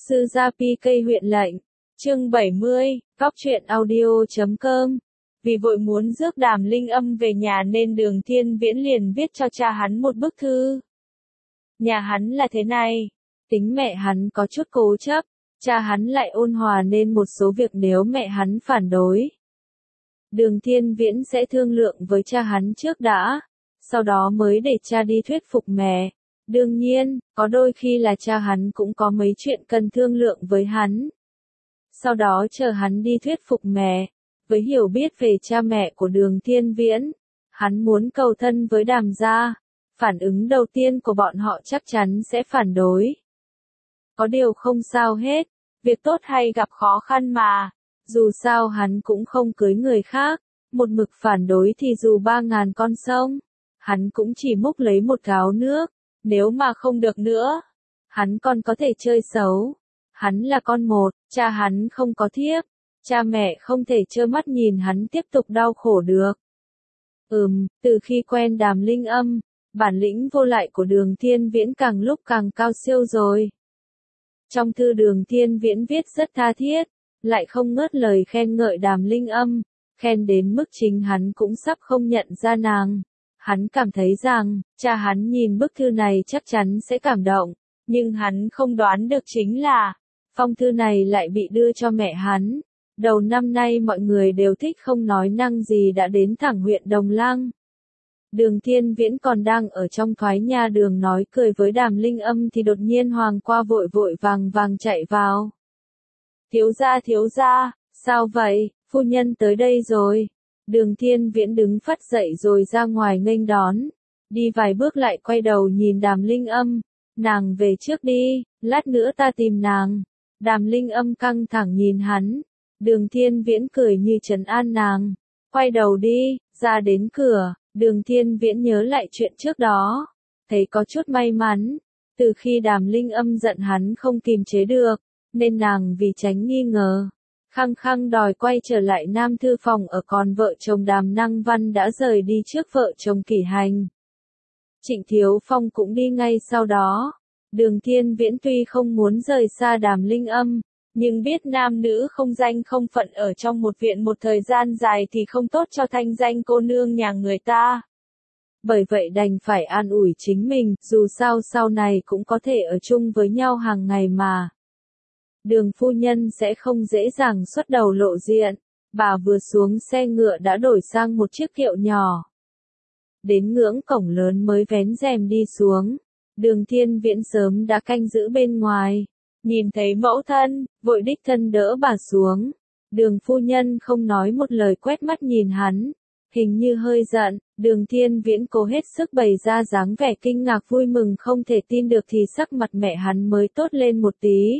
Sư gia PK huyện lệnh. Chương 70, Góc truyện audio.com. Vì vội muốn rước Đàm Linh Âm về nhà nên Đường Thiên Viễn liền viết cho cha hắn một bức thư. Nhà hắn là thế này, tính mẹ hắn có chút cố chấp, cha hắn lại ôn hòa nên một số việc nếu mẹ hắn phản đối, Đường Thiên Viễn sẽ thương lượng với cha hắn trước đã, sau đó mới để cha đi thuyết phục mẹ. Đương nhiên, có đôi khi là cha hắn cũng có mấy chuyện cần thương lượng với hắn. Sau đó chờ hắn đi thuyết phục mẹ. Với hiểu biết về cha mẹ của Đường Thiên Viễn, hắn muốn cầu thân với Đàm gia. Phản ứng đầu tiên của bọn họ chắc chắn sẽ phản đối. Có điều không sao hết, việc tốt hay gặp khó khăn mà. Dù sao hắn cũng không cưới người khác, một mực phản đối thì dù 3.000 con sông, hắn cũng chỉ múc lấy một gáo nước. Nếu mà không được nữa, hắn còn có thể chơi xấu. Hắn là con một, cha hắn không có thiếp, cha mẹ không thể trơ mắt nhìn hắn tiếp tục đau khổ được. Từ khi quen Đàm Linh Âm, bản lĩnh vô lại của Đường Thiên Viễn càng lúc càng cao siêu rồi. Trong thư Đường Thiên Viễn viết rất tha thiết, lại không ngớt lời khen ngợi Đàm Linh Âm, khen đến mức chính hắn cũng sắp không nhận ra nàng. Hắn cảm thấy rằng, cha hắn nhìn bức thư này chắc chắn sẽ cảm động, nhưng hắn không đoán được chính là, phong thư này lại bị đưa cho mẹ hắn. Đầu năm nay mọi người đều thích không nói năng gì đã đến thẳng huyện Đồng Lăng. Đường Thiên Viễn còn đang ở trong thoái nha đường nói cười với Đàm Linh Âm thì đột nhiên Hoàng Qua vội vội vàng chạy vào. Thiếu gia, sao vậy, phu nhân tới đây rồi. Đường Thiên Viễn đứng phắt dậy rồi ra ngoài nghênh đón. Đi vài bước lại quay đầu nhìn Đàm Linh Âm. Nàng về trước đi, lát nữa ta tìm nàng. Đàm Linh Âm căng thẳng nhìn hắn. Đường Thiên Viễn cười như trấn an nàng. Quay đầu đi, ra đến cửa. Đường Thiên Viễn nhớ lại chuyện trước đó. Thấy có chút may mắn. Từ khi Đàm Linh Âm giận hắn không kìm chế được, nên nàng vì tránh nghi ngờ, khăng khăng đòi quay trở lại Nam Thư Phòng ở, còn vợ chồng Đàm Năng Văn đã rời đi trước vợ chồng Kỷ Hành. Trịnh Thiếu Phong cũng đi ngay sau đó. Đường Thiên Viễn tuy không muốn rời xa Đàm Linh Âm, nhưng biết nam nữ không danh không phận ở trong một viện một thời gian dài thì không tốt cho thanh danh cô nương nhà người ta. Bởi vậy đành phải an ủi chính mình, dù sao sau này cũng có thể ở chung với nhau hàng ngày mà. Đường phu nhân sẽ không dễ dàng xuất đầu lộ diện. Bà vừa xuống xe ngựa đã đổi sang một chiếc kiệu nhỏ. Đến ngưỡng cổng lớn mới vén rèm đi xuống. Đường Thiên Viễn sớm đã canh giữ bên ngoài. Nhìn thấy mẫu thân, vội đích thân đỡ bà xuống. Đường phu nhân không nói một lời quét mắt nhìn hắn. Hình như hơi giận, Đường Thiên Viễn cố hết sức bày ra dáng vẻ kinh ngạc vui mừng không thể tin được thì sắc mặt mẹ hắn mới tốt lên một tí.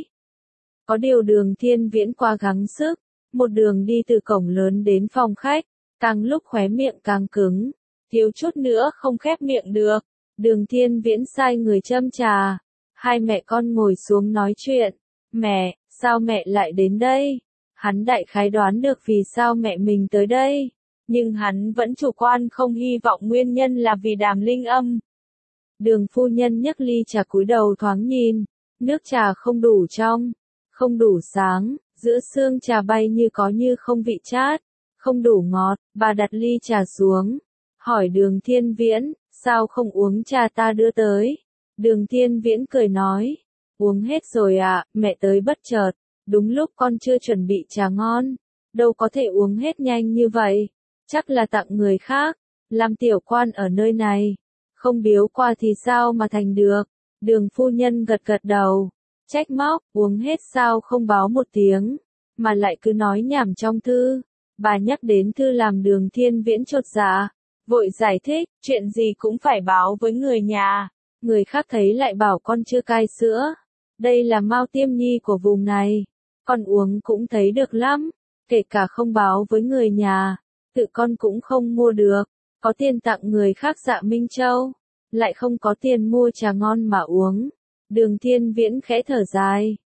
Có điều Đường Thiên Viễn qua gắng sức, một đường đi từ cổng lớn đến phòng khách, càng lúc khóe miệng càng cứng, thiếu chút nữa không khép miệng được. Đường Thiên Viễn sai người châm trà, hai mẹ con ngồi xuống nói chuyện. Mẹ, sao mẹ lại đến đây? Hắn đại khái đoán được vì sao mẹ mình tới đây, nhưng hắn vẫn chủ quan không hy vọng nguyên nhân là vì Đàm Linh Âm. Đường phu nhân nhấc ly trà cúi đầu thoáng nhìn, nước trà không đủ trong, không đủ sáng, giữa xương trà bay như có như không vị chát, không đủ ngọt. Bà đặt ly trà xuống, hỏi Đường Thiên Viễn, sao không uống trà ta đưa tới? Đường Thiên Viễn cười nói, uống hết rồi ạ, mẹ tới bất chợt, đúng lúc con chưa chuẩn bị trà ngon, đâu có thể uống hết nhanh như vậy, chắc là tặng người khác, làm tiểu quan ở nơi này, không biếu qua thì sao mà thành được. Đường phu nhân gật gật đầu, trách móc, uống hết sao không báo một tiếng, mà lại cứ nói nhảm trong thư. Bà nhắc đến thư làm Đường Thiên Viễn chột dạ, vội giải thích, chuyện gì cũng phải báo với người nhà, người khác thấy lại bảo con chưa cai sữa. Đây là Mao Tiêm Nhi của vùng này, con uống cũng thấy được lắm, kể cả không báo với người nhà, tự con cũng không mua được, có tiền tặng người khác Dạ Minh Châu, lại không có tiền mua trà ngon mà uống. Đường Thiên Viễn khẽ thở dài,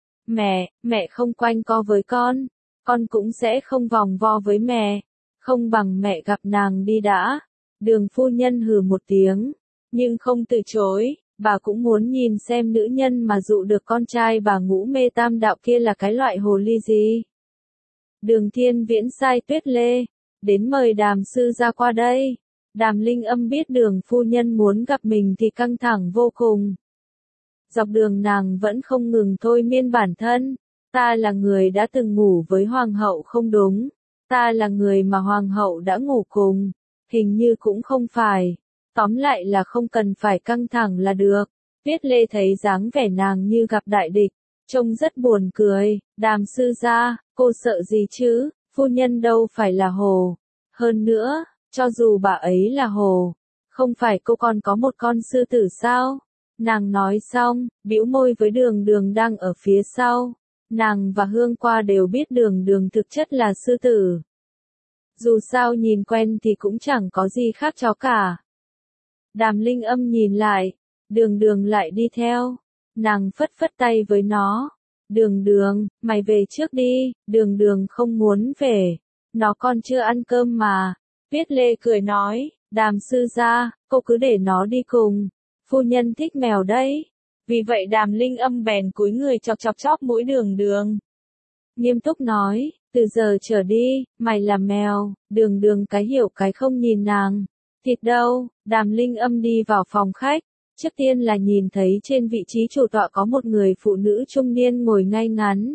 mẹ không quanh co với con cũng sẽ không vòng vo với mẹ, không bằng mẹ gặp nàng đi đã. Đường phu nhân hừ một tiếng, nhưng không từ chối, Bà cũng muốn nhìn xem nữ nhân mà dụ được con trai bà ngũ mê tam đạo kia là cái loại hồ ly gì. Đường Thiên Viễn sai Tuyết Lê, đến mời Đàm sư gia qua đây. Đàm Linh Âm biết Đường phu nhân muốn gặp mình thì căng thẳng vô cùng. Dọc đường nàng vẫn không ngừng thôi miên bản thân. Ta là người đã từng ngủ với hoàng hậu không đúng. Ta là người mà hoàng hậu đã ngủ cùng. Hình như cũng không phải. Tóm lại là không cần phải căng thẳng là được. Tuyết Lê thấy dáng vẻ nàng như gặp đại địch, trông rất buồn cười. Đàm sư gia, cô sợ gì chứ, phu nhân đâu phải là hồ. Hơn nữa, cho dù bà ấy là hồ, không phải cô còn có một con sư tử sao? Nàng nói xong, bĩu môi với Đường Đường đang ở phía sau. Nàng và Hương Qua đều biết Đường Đường thực chất là sư tử. Dù sao nhìn quen thì cũng chẳng có gì khác chó cả. Đàm Linh Âm nhìn lại, Đường Đường lại đi theo. Nàng phất phất tay với nó. Đường Đường, mày về trước đi. Đường Đường không muốn về. Nó còn chưa ăn cơm mà. Tuyết Lê cười nói, Đàm sư gia, cô cứ để nó đi cùng. Phu nhân thích mèo đấy. Vì vậy Đàm Linh Âm bèn cúi người chọc chọc chóp mũi Đường Đường. Nghiêm túc nói, từ giờ trở đi, mày là mèo. Đường Đường cái hiểu cái không nhìn nàng. Thịt đâu? Đàm Linh Âm đi vào phòng khách. Trước tiên là nhìn thấy trên vị trí chủ tọa có một người phụ nữ trung niên ngồi ngay ngắn.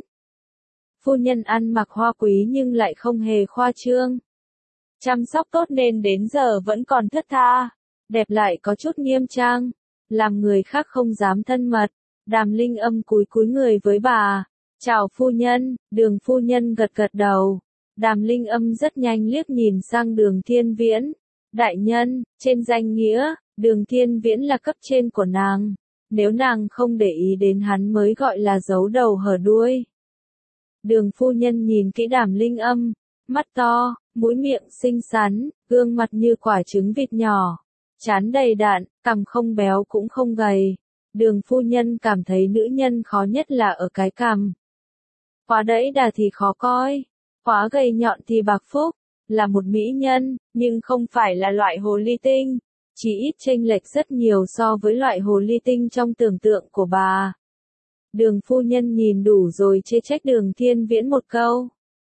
Phu nhân ăn mặc hoa quý nhưng lại không hề khoa trương. Chăm sóc tốt nên đến giờ vẫn còn thướt tha. Đẹp lại có chút nghiêm trang. Làm người khác không dám thân mật. Đàm Linh Âm cúi cúi người với bà. Chào phu nhân. Đường phu nhân gật gật đầu. Đàm Linh Âm rất nhanh liếc nhìn sang Đường Thiên Viễn. Đại nhân, trên danh nghĩa, Đường Thiên Viễn là cấp trên của nàng. Nếu nàng không để ý đến hắn mới gọi là giấu đầu hở đuôi. Đường phu nhân nhìn kỹ Đàm Linh Âm. Mắt to, mũi miệng xinh xắn, gương mặt như quả trứng vịt nhỏ. Trán đầy đặn, cằm không béo cũng không gầy. Đường phu nhân cảm thấy nữ nhân khó nhất là ở cái cằm. Quá đẫy đà thì khó coi, quá gầy nhọn thì bạc phúc. Là một mỹ nhân, nhưng không phải là loại hồ ly tinh. Chỉ ít chênh lệch rất nhiều so với loại hồ ly tinh trong tưởng tượng của bà. Đường phu nhân nhìn đủ rồi chê trách Đường Thiên Viễn một câu.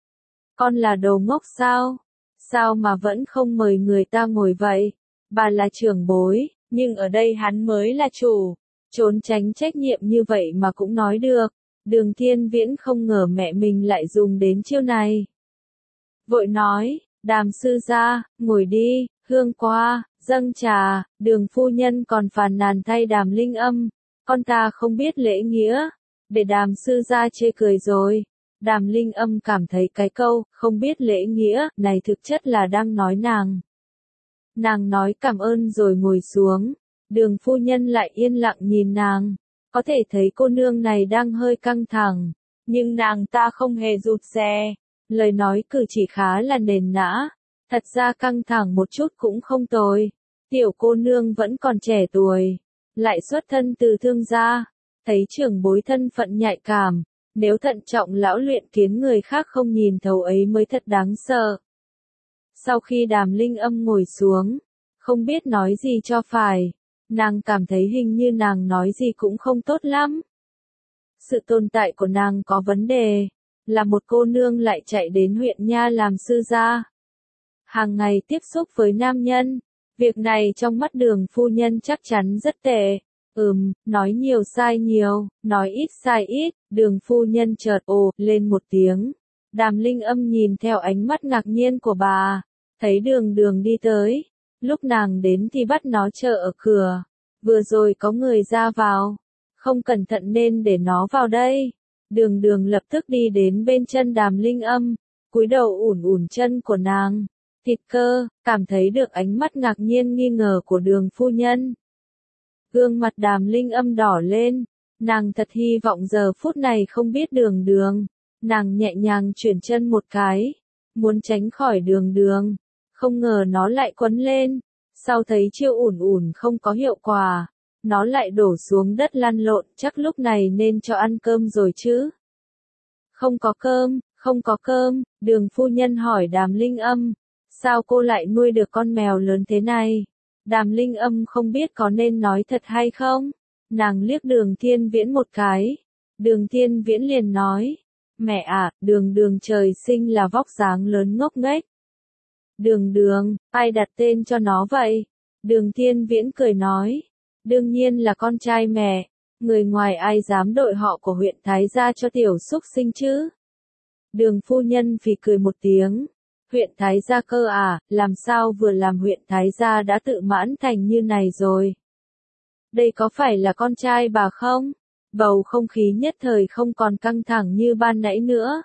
Con là đồ ngốc sao? Sao mà vẫn không mời người ta ngồi vậy? Bà là trưởng bối, nhưng ở đây hắn mới là chủ. Trốn tránh trách nhiệm như vậy mà cũng nói được. Đường Thiên Viễn không ngờ mẹ mình lại dùng đến chiêu này. Vội nói, Đàm sư gia, ngồi đi. Hương Qua, dâng trà. Đường phu nhân còn phàn nàn thay Đàm Linh Âm. Con ta không biết lễ nghĩa. Để Đàm sư gia chê cười rồi. Đàm Linh Âm cảm thấy cái câu, không biết lễ nghĩa, này thực chất là đang nói nàng. Nàng nói cảm ơn rồi ngồi xuống. Đường phu nhân lại yên lặng nhìn nàng. Có thể thấy cô nương này đang hơi căng thẳng. Nhưng nàng ta không hề rụt rè. Lời nói cử chỉ khá là nền nã. Thật ra căng thẳng một chút cũng không tồi. Tiểu cô nương vẫn còn trẻ tuổi. Lại xuất thân từ thương gia. Thấy trưởng bối thân phận nhạy cảm. Nếu thận trọng lão luyện khiến người khác không nhìn thấu ấy mới thật đáng sợ. Sau khi Đàm Linh Âm ngồi xuống, không biết nói gì cho phải, nàng cảm thấy hình như nàng nói gì cũng không tốt lắm. Sự tồn tại của nàng có vấn đề, là một cô nương lại chạy đến huyện Nha làm sư gia. Hàng ngày tiếp xúc với nam nhân, việc này trong mắt Đường phu nhân chắc chắn rất tệ. Nói nhiều sai nhiều, nói ít sai ít. Đường phu nhân chợt ồ lên một tiếng. Đàm Linh Âm nhìn theo ánh mắt ngạc nhiên của bà, thấy Đường Đường đi tới. Lúc nàng đến thì bắt nó chờ ở cửa. Vừa rồi có người ra vào, không cẩn thận nên để nó vào đây. Đường Đường lập tức đi đến bên chân Đàm Linh Âm, cúi đầu ủn ủn chân của nàng. Thịt cơ, cảm thấy được ánh mắt ngạc nhiên nghi ngờ của Đường phu nhân. Gương mặt Đàm Linh Âm đỏ lên, nàng thật hy vọng giờ phút này không biết Đường Đường. Nàng nhẹ nhàng chuyển chân một cái, muốn tránh khỏi Đường Đường, không ngờ nó lại quấn lên. Sau thấy chiêu ủn ủn không có hiệu quả, nó lại đổ xuống đất lăn lộn, chắc lúc này nên cho ăn cơm rồi chứ. Không có cơm, không có cơm. Đường phu nhân hỏi Đàm Linh Âm, sao cô lại nuôi được con mèo lớn thế này? Đàm Linh Âm không biết có nên nói thật hay không. Nàng liếc Đường Thiên Viễn một cái. Đường Thiên Viễn liền nói, mẹ à, Đường Đường trời sinh là vóc dáng lớn ngốc nghếch. Đường Đường, ai đặt tên cho nó vậy? Đường Thiên Viễn cười nói, đương nhiên là con trai mẹ, người ngoài ai dám đội họ của huyện Thái gia cho tiểu xúc sinh chứ? Đường phu nhân phì cười một tiếng, huyện Thái gia cơ à, làm sao vừa làm huyện Thái gia đã tự mãn thành như này rồi? Đây có phải là con trai bà không? Bầu không khí nhất thời không còn căng thẳng như ban nãy nữa.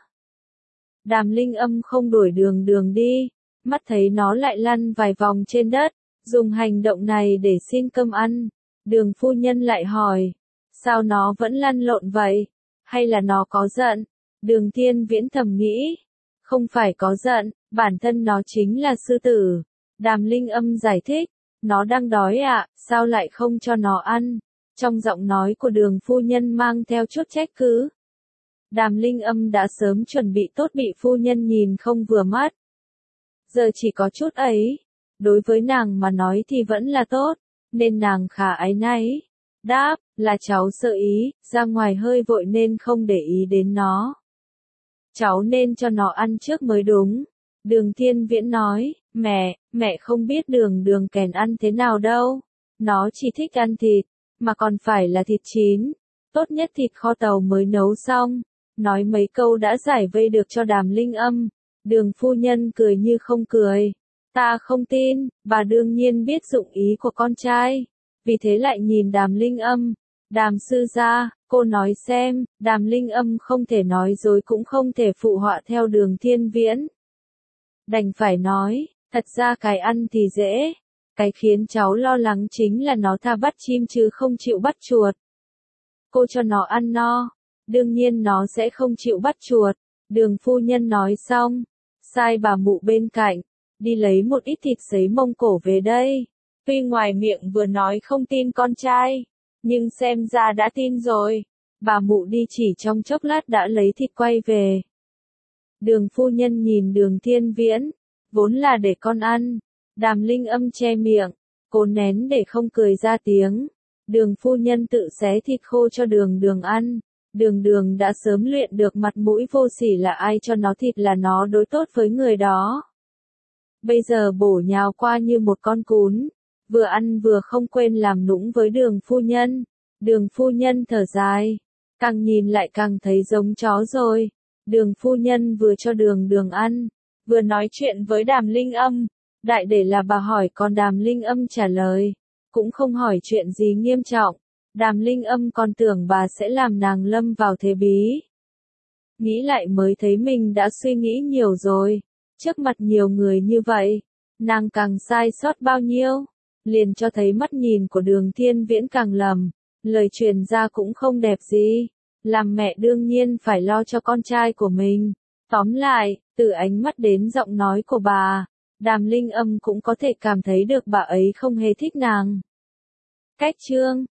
Đàm Linh Âm không đuổi Đường Đường đi, mắt thấy nó lại lăn vài vòng trên đất, dùng hành động này để xin cơm ăn. Đường phu nhân lại hỏi, sao nó vẫn lăn lộn vậy? Hay là nó có giận? Đường Thiên Viễn thầm nghĩ, không phải có giận, bản thân nó chính là sư tử. Đàm Linh Âm giải thích, nó đang đói ạ, sao lại không cho nó ăn? Trong giọng nói của Đường phu nhân mang theo chút trách cứ. Đàm Linh Âm đã sớm chuẩn bị tốt bị phu nhân nhìn không vừa mắt. Giờ chỉ có chút ấy, đối với nàng mà nói thì vẫn là tốt, nên nàng khá áy náy. Đáp, là cháu sợ ý, ra ngoài hơi vội nên không để ý đến nó. Cháu nên cho nó ăn trước mới đúng. Đường Thiên Viễn nói, mẹ không biết Đường Đường kèn ăn thế nào đâu. Nó chỉ thích ăn thịt, mà còn phải là thịt chín. Tốt nhất thịt kho tàu mới nấu xong. Nói mấy câu đã giải vây được cho Đàm Linh Âm. Đường phu nhân cười như không cười. Ta không tin, bà đương nhiên biết dụng ý của con trai. Vì thế lại nhìn Đàm Linh Âm. Đàm sư gia, cô nói xem. Đàm Linh Âm không thể nói dối cũng không thể phụ họa theo Đường Thiên Viễn. Đành phải nói, thật ra cái ăn thì dễ. Cái khiến cháu lo lắng chính là nó tha bắt chim chứ không chịu bắt chuột. Cô cho nó ăn no, đương nhiên nó sẽ không chịu bắt chuột. Đường phu nhân nói xong, sai bà mụ bên cạnh, đi lấy một ít thịt sấy Mông Cổ về đây. Tuy ngoài miệng vừa nói không tin con trai, nhưng xem ra đã tin rồi. Bà mụ đi chỉ trong chốc lát đã lấy thịt quay về. Đường phu nhân nhìn Đường Thiên Viễn, vốn là để con ăn. Đàm Linh Âm che miệng, cố nén để không cười ra tiếng. Đường phu nhân tự xé thịt khô cho Đường Đường ăn. Đường Đường đã sớm luyện được mặt mũi vô sỉ là ai cho nó thịt là nó đối tốt với người đó. Bây giờ bổ nhào qua như một con cún, vừa ăn vừa không quên làm nũng với Đường phu nhân. Đường phu nhân thở dài, càng nhìn lại càng thấy giống chó rồi. Đường phu nhân vừa cho Đường Đường ăn, vừa nói chuyện với Đàm Linh Âm. Đại để là bà hỏi còn Đàm Linh Âm trả lời, cũng không hỏi chuyện gì nghiêm trọng. Đàm Linh Âm còn tưởng bà sẽ làm nàng lâm vào thế bí. Nghĩ lại mới thấy mình đã suy nghĩ nhiều rồi. Trước mặt nhiều người như vậy, nàng càng sai sót bao nhiêu, liền cho thấy mắt nhìn của Đường Thiên Viễn càng lầm. Lời truyền ra cũng không đẹp gì. Làm mẹ đương nhiên phải lo cho con trai của mình. Tóm lại, từ ánh mắt đến giọng nói của bà, Đàm Linh Âm cũng có thể cảm thấy được bà ấy không hề thích nàng. Cách chương